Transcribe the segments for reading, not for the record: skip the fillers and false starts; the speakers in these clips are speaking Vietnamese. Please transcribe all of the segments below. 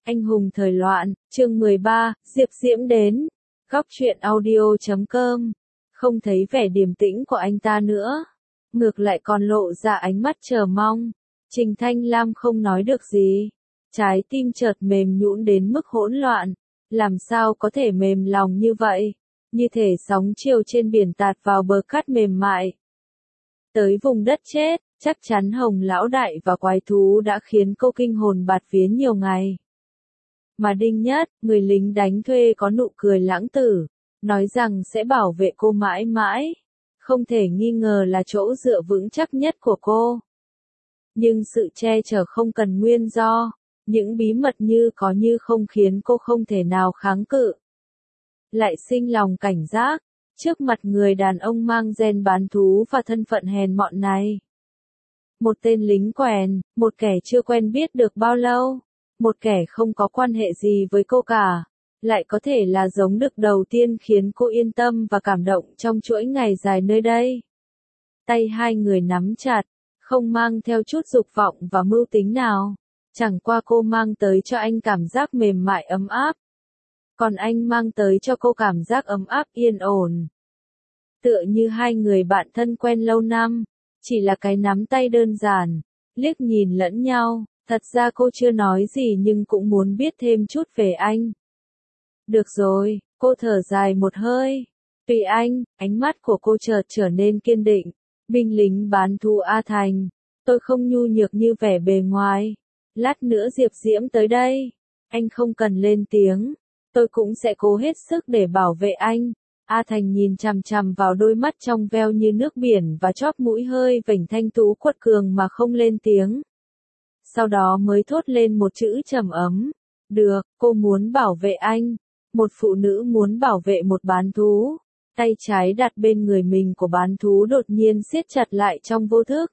Anh hùng thời loạn, chương 13, Diệp Diễm đến. Góc truyện audio.com. Không thấy vẻ điềm tĩnh của anh ta nữa. Ngược lại còn lộ ra ánh mắt chờ mong. Trình Thanh Lam không nói được gì. Trái tim chợt mềm nhũn đến mức hỗn loạn. Làm sao có thể mềm lòng như vậy? Như thể sóng chiều trên biển tạt vào bờ cát mềm mại. Tới vùng đất chết, chắc chắn Hồng Lão Đại và quái thú đã khiến cô kinh hồn bạt vía nhiều ngày. Mà Đinh Nhất, người lính đánh thuê có nụ cười lãng tử, nói rằng sẽ bảo vệ cô mãi mãi. Không thể nghi ngờ là chỗ dựa vững chắc nhất của cô. Nhưng sự che chở không cần nguyên do, những bí mật như có như không khiến cô không thể nào kháng cự. Lại sinh lòng cảnh giác, trước mặt người đàn ông mang gen bán thú và thân phận hèn mọn này. Một tên lính quèn, một kẻ chưa quen biết được bao lâu, một kẻ không có quan hệ gì với cô cả, lại có thể là giống đực đầu tiên khiến cô yên tâm và cảm động trong chuỗi ngày dài nơi đây. Tay hai người nắm chặt, không mang theo chút dục vọng và mưu tính nào, chẳng qua cô mang tới cho anh cảm giác mềm mại ấm áp. Còn anh mang tới cho cô cảm giác ấm áp yên ổn. Tựa như hai người bạn thân quen lâu năm, chỉ là cái nắm tay đơn giản, liếc nhìn lẫn nhau, thật ra cô chưa nói gì nhưng cũng muốn biết thêm chút về anh. Được rồi, cô thở dài một hơi. Tùy anh, ánh mắt của cô chợt trở nên kiên định. Binh lính bán thú A Thành, tôi không nhu nhược như vẻ bề ngoài. Lát nữa Diệp Diễm tới đây, anh không cần lên tiếng. Tôi cũng sẽ cố hết sức để bảo vệ anh. A Thành nhìn chằm chằm vào đôi mắt trong veo như nước biển và chóp mũi hơi vểnh thanh tú quật cường mà không lên tiếng. Sau đó mới thốt lên một chữ trầm ấm. Được, cô muốn bảo vệ anh. Một phụ nữ muốn bảo vệ một bán thú. Tay trái đặt bên người mình của bán thú đột nhiên siết chặt lại trong vô thức.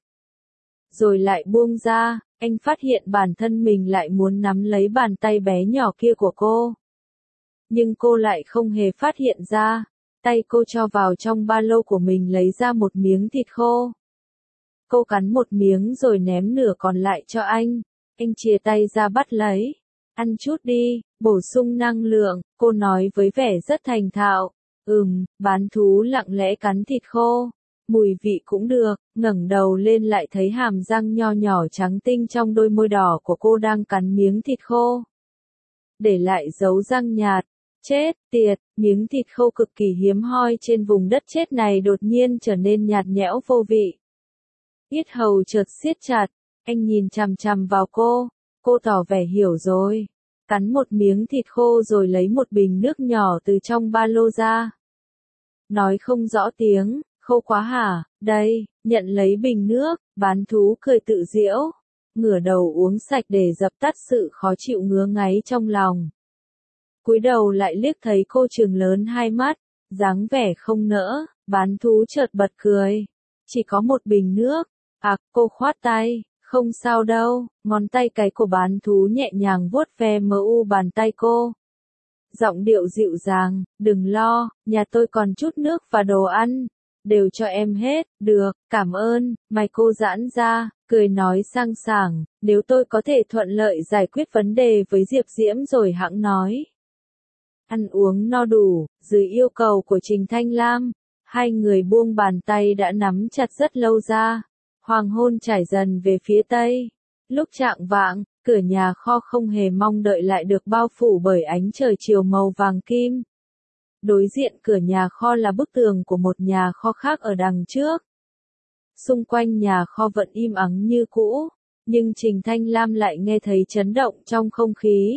Rồi lại buông ra, anh phát hiện bản thân mình lại muốn nắm lấy bàn tay bé nhỏ kia của cô. Nhưng cô lại không hề phát hiện ra. Tay cô cho vào trong ba lô của mình lấy ra một miếng thịt khô. Cô cắn một miếng rồi ném nửa còn lại cho anh. Anh chìa tay ra bắt lấy. Ăn chút đi, bổ sung năng lượng, cô nói với vẻ rất thành thạo. Bán thú lặng lẽ cắn thịt khô. Mùi vị cũng được, ngẩng đầu lên lại thấy hàm răng nho nhỏ trắng tinh trong đôi môi đỏ của cô đang cắn miếng thịt khô. Để lại dấu răng nhạt. Chết tiệt, miếng thịt khô cực kỳ hiếm hoi trên vùng đất chết này đột nhiên trở nên nhạt nhẽo vô vị. Yết hầu chợt siết chặt, anh nhìn chằm chằm vào cô tỏ vẻ hiểu rồi. Cắn một miếng thịt khô rồi lấy một bình nước nhỏ từ trong ba lô ra. Nói không rõ tiếng, khô quá hả, đây, nhận lấy bình nước, bán thú cười tự giễu. Ngửa đầu uống sạch để dập tắt sự khó chịu ngứa ngáy trong lòng. Cúi đầu lại liếc thấy cô trừng lớn hai mắt, dáng vẻ không nỡ, bán thú chợt bật cười. Chỉ có một bình nước, cô khoát tay, không sao đâu, ngón tay cái của bán thú nhẹ nhàng vuốt ve bàn tay cô. Giọng điệu dịu dàng, đừng lo, nhà tôi còn chút nước và đồ ăn, đều cho em hết, được, cảm ơn, mày cô giãn ra, cười nói sang sảng, nếu tôi có thể thuận lợi giải quyết vấn đề với Diệp Diễm rồi hẵng nói. Ăn uống no đủ, dưới yêu cầu của Trình Thanh Lam, hai người buông bàn tay đã nắm chặt rất lâu ra. Hoàng hôn trải dần về phía tây. Lúc chạng vạng, cửa nhà kho không hề mong đợi lại được bao phủ bởi ánh trời chiều màu vàng kim. Đối diện cửa nhà kho là bức tường của một nhà kho khác ở đằng trước. Xung quanh nhà kho vẫn im ắng như cũ, nhưng Trình Thanh Lam lại nghe thấy chấn động trong không khí.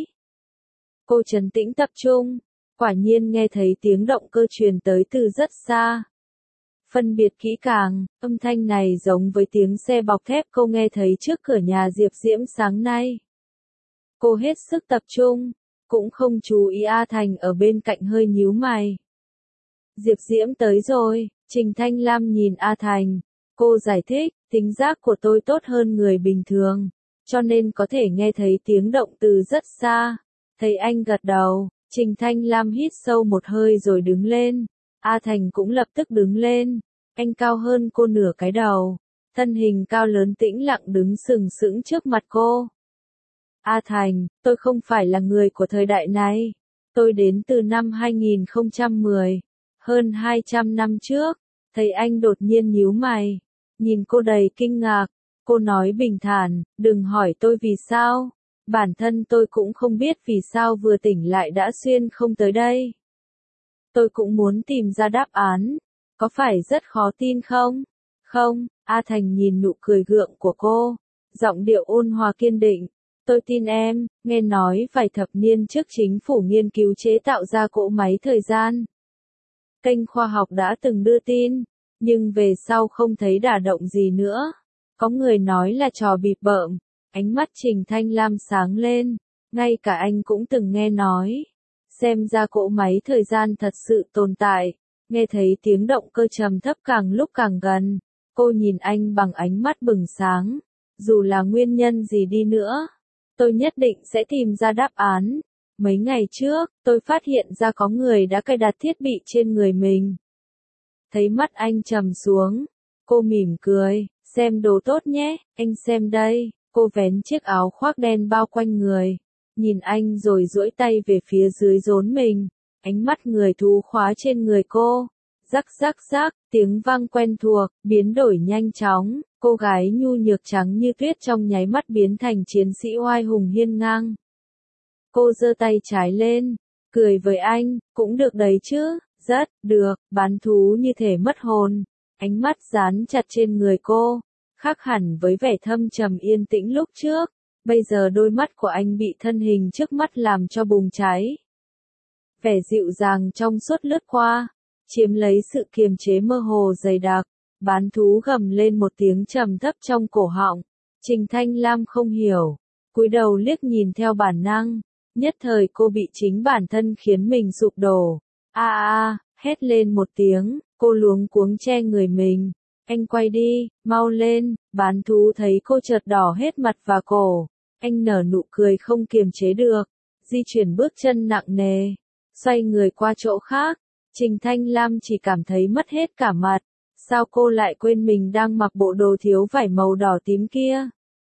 Cô trấn tĩnh tập trung, quả nhiên nghe thấy tiếng động cơ truyền tới từ rất xa. Phân biệt kỹ càng, âm thanh này giống với tiếng xe bọc thép cô nghe thấy trước cửa nhà Diệp Diễm sáng nay. Cô hết sức tập trung, cũng không chú ý A Thành ở bên cạnh hơi nhíu mày. Diệp Diễm tới rồi, Trình Thanh Lam nhìn A Thành. Cô giải thích, tính giác của tôi tốt hơn người bình thường, cho nên có thể nghe thấy tiếng động từ rất xa. Thấy anh gật đầu, Trình Thanh Lam hít sâu một hơi rồi đứng lên. A Thành cũng lập tức đứng lên. Anh cao hơn cô nửa cái đầu. Thân hình cao lớn tĩnh lặng đứng sừng sững trước mặt cô. A Thành, tôi không phải là người của thời đại này. Tôi đến từ năm 2010, hơn 200 năm trước. Thấy anh đột nhiên nhíu mày, nhìn cô đầy kinh ngạc. Cô nói bình thản, đừng hỏi tôi vì sao. Bản thân tôi cũng không biết vì sao vừa tỉnh lại đã xuyên không tới đây. Tôi cũng muốn tìm ra đáp án. Có phải rất khó tin không? Không, A Thành nhìn nụ cười gượng của cô, giọng điệu ôn hòa kiên định. Tôi tin em, nghe nói vài thập niên trước chính phủ nghiên cứu chế tạo ra cỗ máy thời gian. Kênh khoa học đã từng đưa tin, nhưng về sau không thấy đả động gì nữa. Có người nói là trò bịp bợm, ánh mắt Trình Thanh Lam sáng lên, ngay cả anh cũng từng nghe nói. Xem ra cỗ máy thời gian thật sự tồn tại, nghe thấy tiếng động cơ trầm thấp càng lúc càng gần. Cô nhìn anh bằng ánh mắt bừng sáng, dù là nguyên nhân gì đi nữa, tôi nhất định sẽ tìm ra đáp án. Mấy ngày trước, tôi phát hiện ra có người đã cài đặt thiết bị trên người mình. Thấy mắt anh trầm xuống, cô mỉm cười, xem đồ tốt nhé, anh xem đây. Cô vén chiếc áo khoác đen bao quanh người, nhìn anh rồi duỗi tay về phía dưới rốn mình, ánh mắt người thú khóa trên người cô. Rắc rắc rắc, tiếng vang quen thuộc, biến đổi nhanh chóng, cô gái nhu nhược trắng như tuyết trong nháy mắt biến thành chiến sĩ oai hùng hiên ngang. Cô giơ tay trái lên, cười với anh, cũng được đấy chứ, rất, được, bán thú như thể mất hồn, ánh mắt dán chặt trên người cô, khác hẳn với vẻ thâm trầm yên tĩnh lúc trước, bây giờ đôi mắt của anh bị thân hình trước mắt làm cho bùng cháy. Vẻ dịu dàng trong suốt lướt qua, chiếm lấy sự kiềm chế mơ hồ dày đặc, bán thú gầm lên một tiếng trầm thấp trong cổ họng. Trình Thanh Lam không hiểu, cúi đầu liếc nhìn theo bản năng, nhất thời cô bị chính bản thân khiến mình sụp đổ. Hét lên một tiếng, cô luống cuống che người mình. Anh quay đi, mau lên, bán thú thấy cô chợt đỏ hết mặt và cổ. Anh nở nụ cười không kiềm chế được, di chuyển bước chân nặng nề, xoay người qua chỗ khác. Trình Thanh Lam chỉ cảm thấy mất hết cả mặt, sao cô lại quên mình đang mặc bộ đồ thiếu vải màu đỏ tím kia.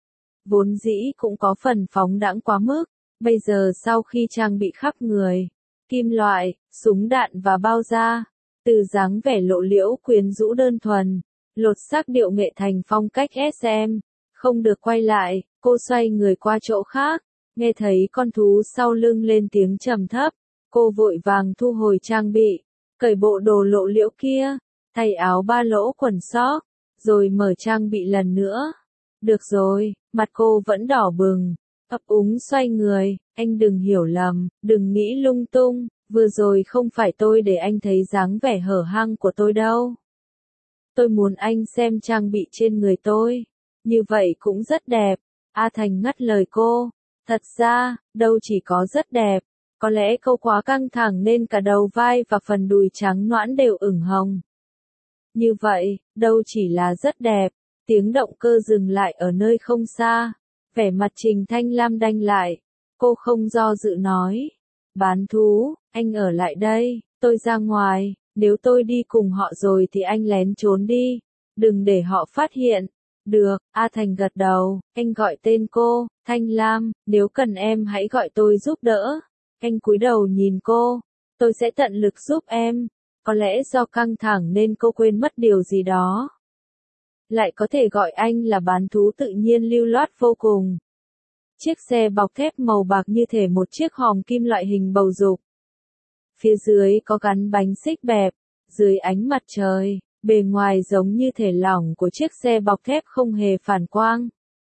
Vốn dĩ cũng có phần phóng đãng quá mức, bây giờ sau khi trang bị khắp người, kim loại, súng đạn và bao da, từ dáng vẻ lộ liễu quyến rũ đơn thuần, lột xác điệu nghệ thành phong cách SM, không được quay lại, cô xoay người qua chỗ khác, nghe thấy con thú sau lưng lên tiếng trầm thấp, cô vội vàng thu hồi trang bị, cởi bộ đồ lộ liễu kia, thay áo ba lỗ quần sóc, rồi mở trang bị lần nữa. Được rồi, mặt cô vẫn đỏ bừng, ấp úng xoay người, anh đừng hiểu lầm, đừng nghĩ lung tung, vừa rồi không phải tôi để anh thấy dáng vẻ hở hang của tôi đâu. Tôi muốn anh xem trang bị trên người tôi, như vậy cũng rất đẹp. A Thành ngắt lời cô, thật ra, đâu chỉ có rất đẹp, có lẽ cô quá căng thẳng nên cả đầu vai và phần đùi trắng nõn đều ửng hồng. Như vậy, đâu chỉ là rất đẹp, tiếng động cơ dừng lại ở nơi không xa, vẻ mặt Trình Thanh Lam đanh lại, cô không do dự nói, bán thú, anh ở lại đây, tôi ra ngoài, nếu tôi đi cùng họ rồi thì anh lén trốn đi, đừng để họ phát hiện. Được, A Thành gật đầu, anh gọi tên cô, Thanh Lam, nếu cần em hãy gọi tôi giúp đỡ. Anh cúi đầu nhìn cô, tôi sẽ tận lực giúp em. Có lẽ do căng thẳng nên cô quên mất điều gì đó. Lại có thể gọi anh là bán thú tự nhiên lưu loát vô cùng. Chiếc xe bọc thép màu bạc như thể một chiếc hòm kim loại hình bầu dục. Phía dưới có gắn bánh xích bẹp, dưới ánh mặt trời, bề ngoài giống như thể lỏng của chiếc xe bọc thép không hề phản quang.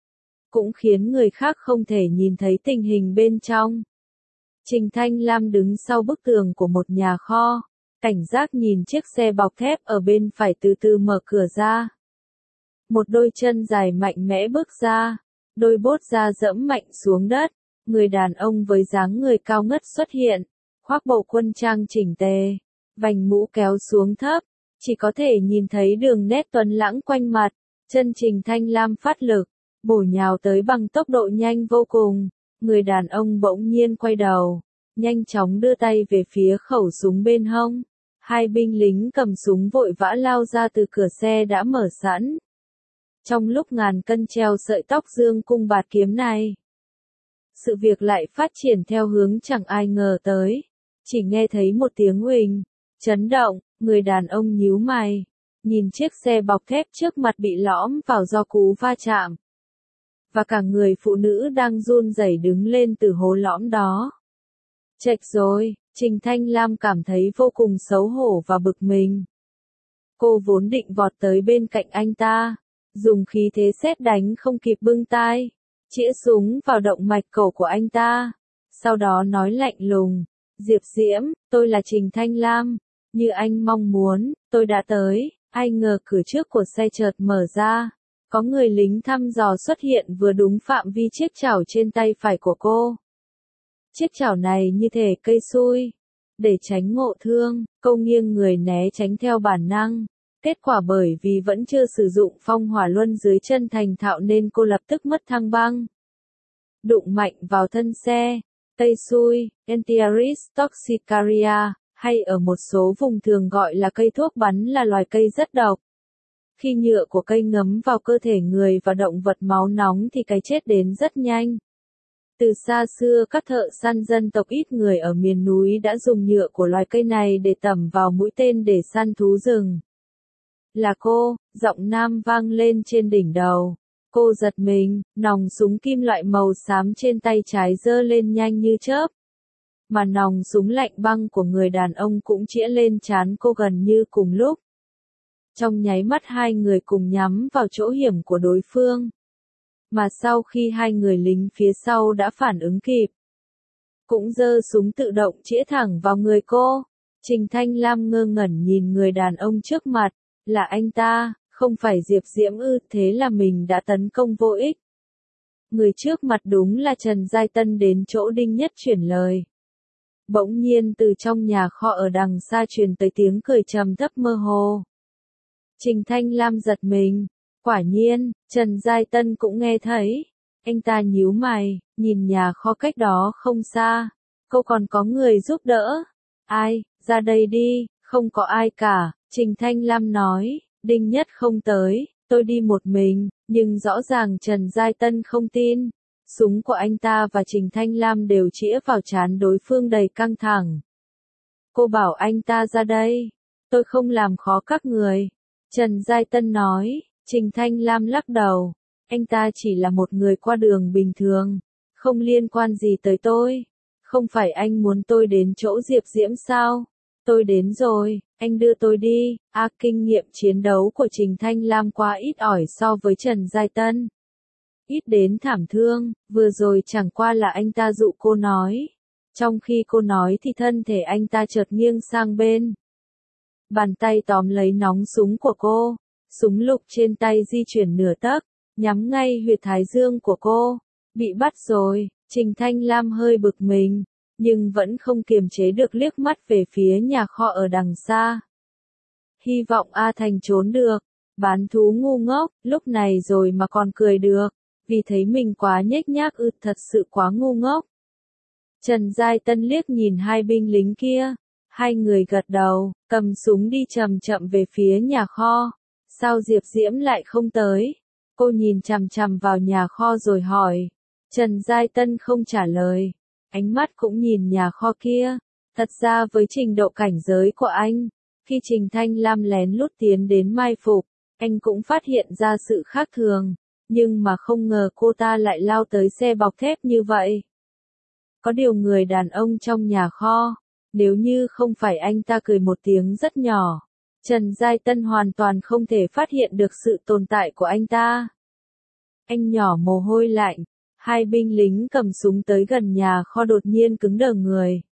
Cũng khiến người khác không thể nhìn thấy tình hình bên trong. Trình Thanh Lam đứng sau bức tường của một nhà kho, cảnh giác nhìn chiếc xe bọc thép ở bên phải từ từ mở cửa ra. Một đôi chân dài mạnh mẽ bước ra, đôi bốt da dẫm mạnh xuống đất, người đàn ông với dáng người cao ngất xuất hiện, khoác bộ quân trang chỉnh tề, vành mũ kéo xuống thấp, chỉ có thể nhìn thấy đường nét tuấn lãng quanh mặt, chân Trình Thanh Lam phát lực, bổ nhào tới bằng tốc độ nhanh vô cùng, người đàn ông bỗng nhiên quay đầu, nhanh chóng đưa tay về phía khẩu súng bên hông, hai binh lính cầm súng vội vã lao ra từ cửa xe đã mở sẵn. Trong lúc ngàn cân treo sợi tóc dương cung bạt kiếm này, sự việc lại phát triển theo hướng chẳng ai ngờ tới. Chỉ nghe thấy một tiếng huỳnh, chấn động, người đàn ông nhíu mày, nhìn chiếc xe bọc thép trước mặt bị lõm vào do cú va chạm. Và cả người phụ nữ đang run rẩy đứng lên từ hố lõm đó. Chệch rồi, Trình Thanh Lam cảm thấy vô cùng xấu hổ và bực mình. Cô vốn định vọt tới bên cạnh anh ta, dùng khí thế sét đánh không kịp bưng tai, chĩa súng vào động mạch cổ của anh ta. Sau đó nói lạnh lùng, Diệp Diễm, tôi là Trình Thanh Lam, như anh mong muốn, tôi đã tới. Ai ngờ cửa trước của xe chợt mở ra, có người lính thăm dò xuất hiện vừa đúng phạm vi chiếc chảo trên tay phải của cô. Chiếc chảo này như thể cây xui. Để tránh ngộ thương, cô nghiêng người né tránh theo bản năng. Kết quả bởi vì vẫn chưa sử dụng phong hỏa luân dưới chân thành thạo nên cô lập tức mất thăng băng. Đụng mạnh vào thân xe. Cây xui, Entiaris toxicaria, hay ở một số vùng thường gọi là cây thuốc bắn là loài cây rất độc. Khi nhựa của cây ngấm vào cơ thể người và động vật máu nóng thì cái chết đến rất nhanh. Từ xa xưa các thợ săn dân tộc ít người ở miền núi đã dùng nhựa của loài cây này để tẩm vào mũi tên để săn thú rừng. Là cô, giọng nam vang lên trên đỉnh đầu. Cô giật mình, nòng súng kim loại màu xám trên tay trái giơ lên nhanh như chớp. Mà nòng súng lạnh băng của người đàn ông cũng chĩa lên trán cô gần như cùng lúc. Trong nháy mắt hai người cùng nhắm vào chỗ hiểm của đối phương. Mà sau khi hai người lính phía sau đã phản ứng kịp, cũng giơ súng tự động chĩa thẳng vào người cô. Trình Thanh Lam ngơ ngẩn nhìn người đàn ông trước mặt, là anh ta, không phải Diệp Diễm ư, thế là mình đã tấn công vô ích. Người trước mặt đúng là Trần Giai Tân đến chỗ Đinh Nhất chuyển lời. Bỗng nhiên từ trong nhà kho ở đằng xa truyền tới tiếng cười trầm thấp mơ hồ. Trình Thanh Lam giật mình, quả nhiên, Trần Giai Tân cũng nghe thấy. Anh ta nhíu mày, nhìn nhà kho cách đó không xa. Cô còn có người giúp đỡ. Ai, ra đây đi, không có ai cả, Trình Thanh Lam nói. Đinh Nhất không tới, tôi đi một mình, nhưng rõ ràng Trần Giai Tân không tin. Súng của anh ta và Trình Thanh Lam đều chĩa vào trán đối phương đầy căng thẳng. Cô bảo anh ta ra đây, tôi không làm khó các người. Trần Giai Tân nói. Trình Thanh Lam lắc đầu. Anh ta chỉ là một người qua đường bình thường, không liên quan gì tới tôi. Không phải anh muốn tôi đến chỗ Diệp Diễm sao? Tôi đến rồi, anh đưa tôi đi. Kinh nghiệm chiến đấu của Trình Thanh Lam quá ít ỏi so với Trần Giai Tân. Ít đến thảm thương, vừa rồi chẳng qua là anh ta dụ cô nói. Trong khi cô nói thì thân thể anh ta chợt nghiêng sang bên. Bàn tay tóm lấy nóng súng của cô, súng lục trên tay di chuyển nửa tấc, nhắm ngay huyệt thái dương của cô. Bị bắt rồi, Trình Thanh Lam hơi bực mình, nhưng vẫn không kiềm chế được liếc mắt về phía nhà kho ở đằng xa. Hy vọng A Thành trốn được, bán thú ngu ngốc, lúc này rồi mà còn cười được, vì thấy mình quá nhếch nhác ư, thật sự quá ngu ngốc. Trần Giai Tân liếc nhìn hai binh lính kia, hai người gật đầu, cầm súng đi chậm chậm về phía nhà kho. Sao Diệp Diễm lại không tới? Cô nhìn chằm chằm vào nhà kho rồi hỏi. Trần Giai Tân không trả lời, ánh mắt cũng nhìn nhà kho kia. Thật ra với trình độ cảnh giới của anh, khi Trình Thanh Lam lén lút tiến đến mai phục, anh cũng phát hiện ra sự khác thường, nhưng mà không ngờ cô ta lại lao tới xe bọc thép như vậy. Có điều người đàn ông trong nhà kho, nếu như không phải anh ta cười một tiếng rất nhỏ, Trần Giai Tân hoàn toàn không thể phát hiện được sự tồn tại của anh ta. Anh nhỏ mồ hôi lạnh, hai binh lính cầm súng tới gần nhà kho đột nhiên cứng đờ người.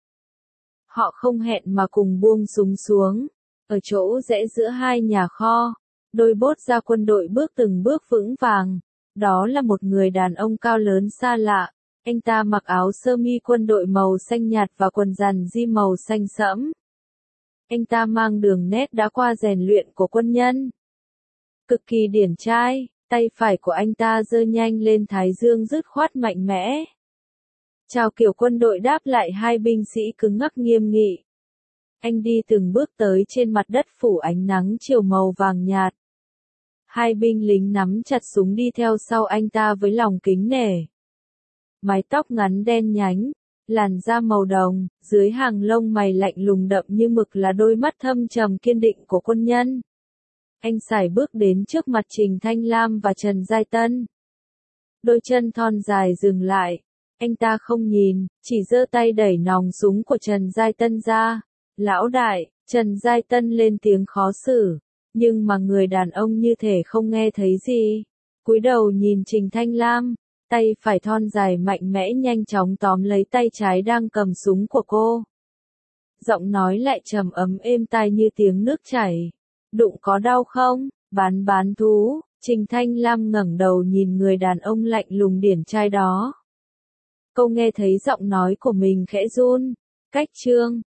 Họ không hẹn mà cùng buông súng xuống. Ở chỗ rẽ giữa hai nhà kho, đôi bốt ra quân đội bước từng bước vững vàng. Đó là một người đàn ông cao lớn xa lạ. Anh ta mặc áo sơ mi quân đội màu xanh nhạt và quần giàn di màu xanh sẫm. Anh ta mang đường nét đã qua rèn luyện của quân nhân. Cực kỳ điển trai, tay phải của anh ta giơ nhanh lên thái dương dứt khoát mạnh mẽ. Chào kiểu quân đội đáp lại hai binh sĩ cứng ngắc nghiêm nghị. Anh đi từng bước tới trên mặt đất phủ ánh nắng chiều màu vàng nhạt. Hai binh lính nắm chặt súng đi theo sau anh ta với lòng kính nể. mái tóc ngắn đen nhánh, làn da màu đồng, dưới hàng lông mày lạnh lùng đậm như mực là đôi mắt thâm trầm kiên định của quân nhân. Anh sải bước đến trước mặt Trình Thanh Lam và Trần Giai Tân. Đôi chân thon dài dừng lại, anh ta không nhìn, chỉ giơ tay đẩy nòng súng của Trần Giai Tân ra. Lão đại, Trần Giai Tân lên tiếng khó xử, nhưng mà người đàn ông như thể không nghe thấy gì. Cúi đầu nhìn Trình Thanh Lam, tay phải thon dài mạnh mẽ nhanh chóng tóm lấy tay trái đang cầm súng của cô. Giọng nói lại trầm ấm êm tai như tiếng nước chảy. Đụng có đau không, bán thú? Trình Thanh Lam ngẩng đầu nhìn người đàn ông lạnh lùng điển trai đó. Cô nghe thấy giọng nói của mình khẽ run. Cách chương